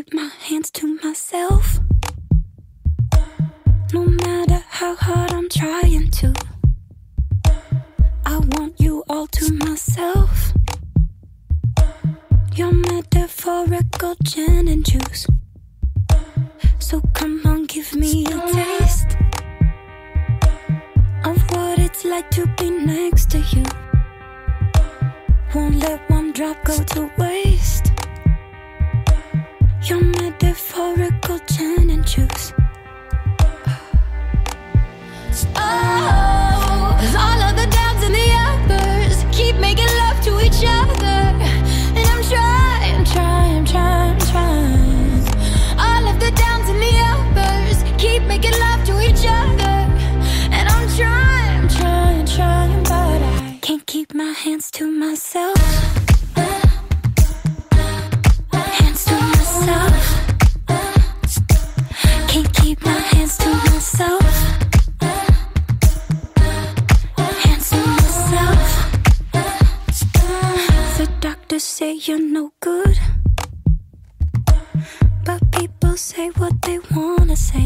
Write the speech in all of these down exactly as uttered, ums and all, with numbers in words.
keep my hands to myself. No matter how hard I'm trying to, I want you all to myself. Your metaphorical gin and juice. So come on, give me a taste of what it's like to be next to you. Won't let one drop go to waste. Your metaphorical gin and juice. Oh, all of the downs and the uppers keep making love to each other, and I'm trying, trying, trying, trying. All of the downs and the uppers keep making love to each other, and I'm trying, trying, trying, but I can't keep my hands to myself. Hands to myself. Can't keep my hands to myself. Say you're no good, but people say what they wanna say,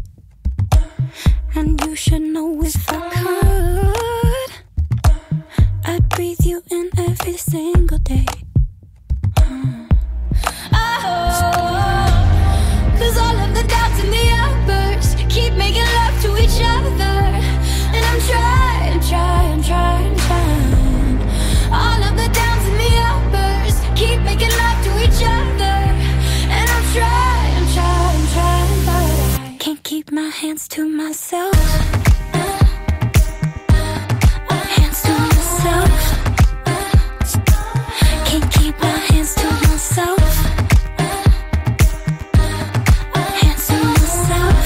and you should know if I could, I'd breathe you in every single day. mm. Oh, cause all of the doubts and the uppers keep making love to each other, and I'm trying, trying, trying, trying. All of the downs and the uppers keep making love to each other, and I'm trying, trying, trying, but I can't keep my hands to myself. Hands to myself. Can't keep my hands to myself. Hands to myself.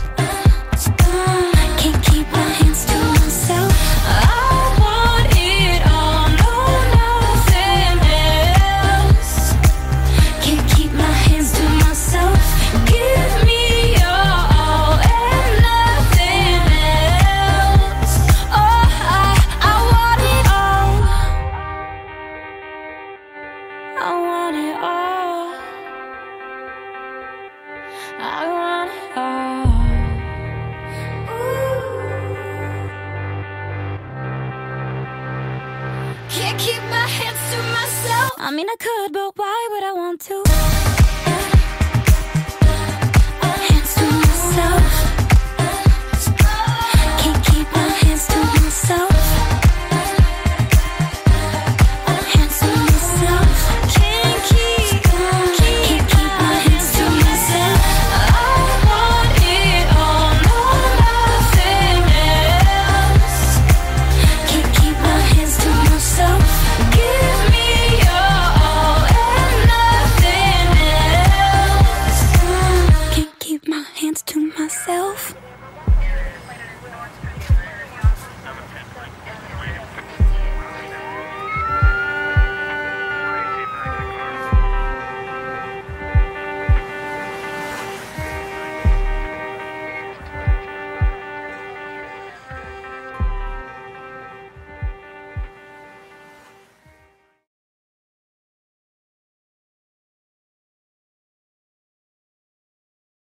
Can't keep my hands to myself. I want it all, no, nothing else. Can't keep my hands to myself. Give me your all and nothing else. Oh, I, I want it all. I want it all. I want it all. Ooh. Can't keep my hands to myself. I mean I could, but why would I want to?